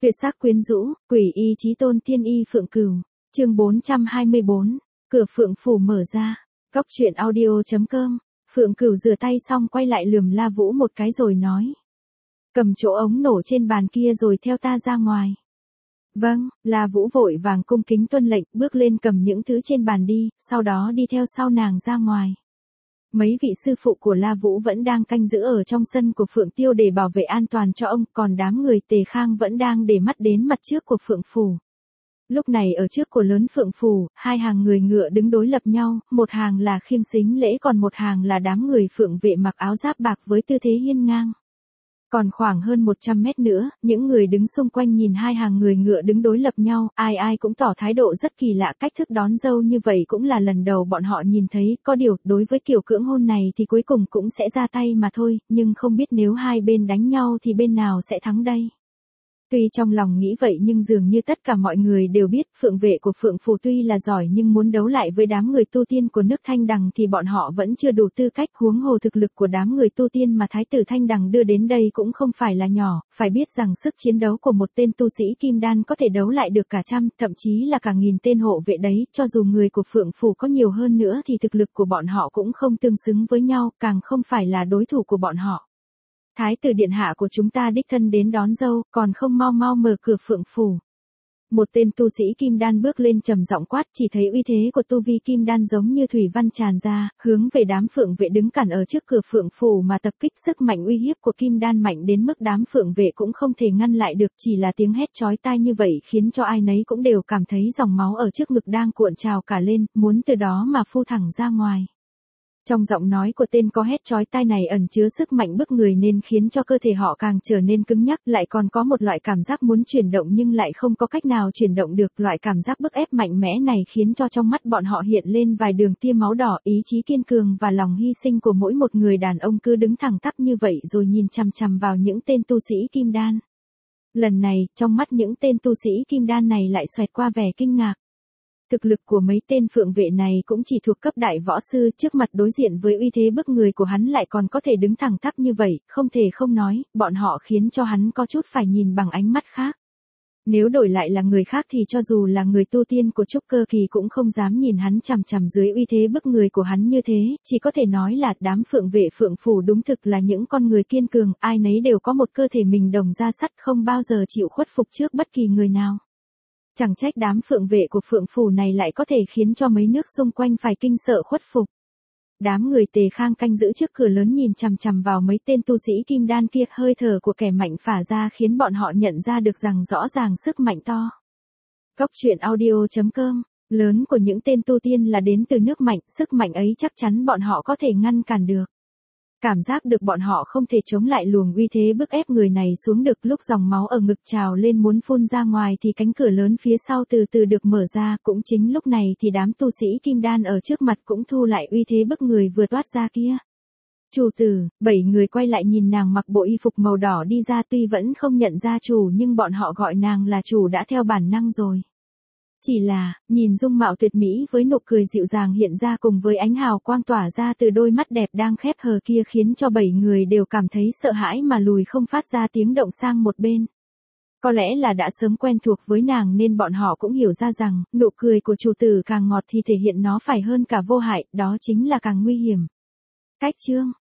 Tuyệt sắc quyến rũ, quỷ y chí tôn tiên y Phượng Cửu. Chương 424. Cửa Phượng phủ mở ra. Góc truyện audio.com. Phượng Cửu rửa tay xong quay lại lườm La Vũ một cái rồi nói: cầm chỗ ống nổ trên bàn kia rồi theo ta ra ngoài. Vâng, La Vũ vội vàng cung kính tuân lệnh, bước lên cầm những thứ trên bàn đi, sau đó đi theo sau nàng ra ngoài. Mấy vị sư phụ của La Vũ vẫn đang canh giữ ở trong sân của Phượng Tiêu để bảo vệ an toàn cho ông, còn đám người Tề Khang vẫn đang để mắt đến mặt trước của Phượng phủ. Lúc này ở trước của lớn Phượng phủ, hai hàng người ngựa đứng đối lập nhau, một hàng là khiêng sính lễ còn một hàng là đám người Phượng vệ mặc áo giáp bạc với tư thế hiên ngang. Còn khoảng hơn 100 mét nữa, những người đứng xung quanh nhìn hai hàng người ngựa đứng đối lập nhau, ai ai cũng tỏ thái độ rất kỳ lạ. Cách thức đón dâu như vậy cũng là lần đầu bọn họ nhìn thấy, có điều, đối với kiểu cưỡng hôn này thì cuối cùng cũng sẽ ra tay mà thôi, nhưng không biết nếu hai bên đánh nhau thì bên nào sẽ thắng đây. Tuy trong lòng nghĩ vậy nhưng dường như tất cả mọi người đều biết Phượng vệ của Phượng phủ tuy là giỏi nhưng muốn đấu lại với đám người tu tiên của nước Thanh Đằng thì bọn họ vẫn chưa đủ tư cách, huống hồ thực lực của đám người tu tiên mà Thái tử Thanh Đằng đưa đến đây cũng không phải là nhỏ, phải biết rằng sức chiến đấu của một tên tu sĩ kim đan có thể đấu lại được cả trăm, thậm chí là cả nghìn tên hộ vệ đấy, cho dù người của Phượng phủ có nhiều hơn nữa thì thực lực của bọn họ cũng không tương xứng với nhau, càng không phải là đối thủ của bọn họ. Thái tử điện hạ của chúng ta đích thân đến đón dâu, còn không mau mau mở cửa Phượng phủ. Một tên tu sĩ kim đan bước lên trầm giọng quát, chỉ thấy uy thế của tu vi kim đan giống như thủy văn tràn ra, hướng về đám phượng vệ đứng cản ở trước cửa Phượng phủ mà tập kích. Sức mạnh uy hiếp của kim đan mạnh đến mức đám phượng vệ cũng không thể ngăn lại được, chỉ là tiếng hét chói tai như vậy khiến cho ai nấy cũng đều cảm thấy dòng máu ở trước ngực đang cuộn trào cả lên, muốn từ đó mà phu thẳng ra ngoài. Trong giọng nói của tên có hét chói tai này ẩn chứa sức mạnh bức người nên khiến cho cơ thể họ càng trở nên cứng nhắc, lại còn có một loại cảm giác muốn chuyển động nhưng lại không có cách nào chuyển động được. Loại cảm giác bức ép mạnh mẽ này khiến cho trong mắt bọn họ hiện lên vài đường tia máu đỏ. Ý chí kiên cường và lòng hy sinh của mỗi một người đàn ông cứ đứng thẳng tắp như vậy rồi nhìn chằm chằm vào những tên tu sĩ kim đan. Lần này, trong mắt những tên tu sĩ kim đan này lại xoẹt qua vẻ kinh ngạc. Thực lực của mấy tên phượng vệ này cũng chỉ thuộc cấp đại võ sư, trước mặt đối diện với uy thế bức người của hắn lại còn có thể đứng thẳng tắp như vậy, không thể không nói, bọn họ khiến cho hắn có chút phải nhìn bằng ánh mắt khác. Nếu đổi lại là người khác thì cho dù là người tu tiên của trúc cơ kỳ cũng không dám nhìn hắn chằm chằm dưới uy thế bức người của hắn như thế, chỉ có thể nói là đám phượng vệ Phượng phủ đúng thực là những con người kiên cường, ai nấy đều có một cơ thể mình đồng da sắt, không bao giờ chịu khuất phục trước bất kỳ người nào. Chẳng trách đám phượng vệ của Phượng phủ này lại có thể khiến cho mấy nước xung quanh phải kinh sợ khuất phục. Đám người Tề Khang canh giữ trước cửa lớn nhìn chằm chằm vào mấy tên tu sĩ kim đan kia, hơi thở của kẻ mạnh phả ra khiến bọn họ nhận ra được rằng rõ ràng sức mạnh to. Góc truyện audio.com. Lớn của những tên tu tiên là đến từ nước mạnh, sức mạnh ấy chắc chắn bọn họ có thể ngăn cản được. Cảm giác được bọn họ không thể chống lại luồng uy thế bức ép người này xuống được, lúc dòng máu ở ngực trào lên muốn phun ra ngoài thì cánh cửa lớn phía sau từ từ được mở ra, cũng chính lúc này thì đám tu sĩ kim đan ở trước mặt cũng thu lại uy thế bức người vừa toát ra kia. Chủ tử, 7 người quay lại nhìn nàng mặc bộ y phục màu đỏ đi ra, tuy vẫn không nhận ra chủ nhưng bọn họ gọi nàng là chủ đã theo bản năng rồi. Chỉ là, nhìn dung mạo tuyệt mỹ với nụ cười dịu dàng hiện ra cùng với ánh hào quang tỏa ra từ đôi mắt đẹp đang khép hờ kia khiến cho 7 người đều cảm thấy sợ hãi mà lùi không phát ra tiếng động sang một bên. Có lẽ là đã sớm quen thuộc với nàng nên bọn họ cũng hiểu ra rằng, nụ cười của chủ tử càng ngọt thì thể hiện nó phải hơn cả vô hại, đó chính là càng nguy hiểm. Cách chương.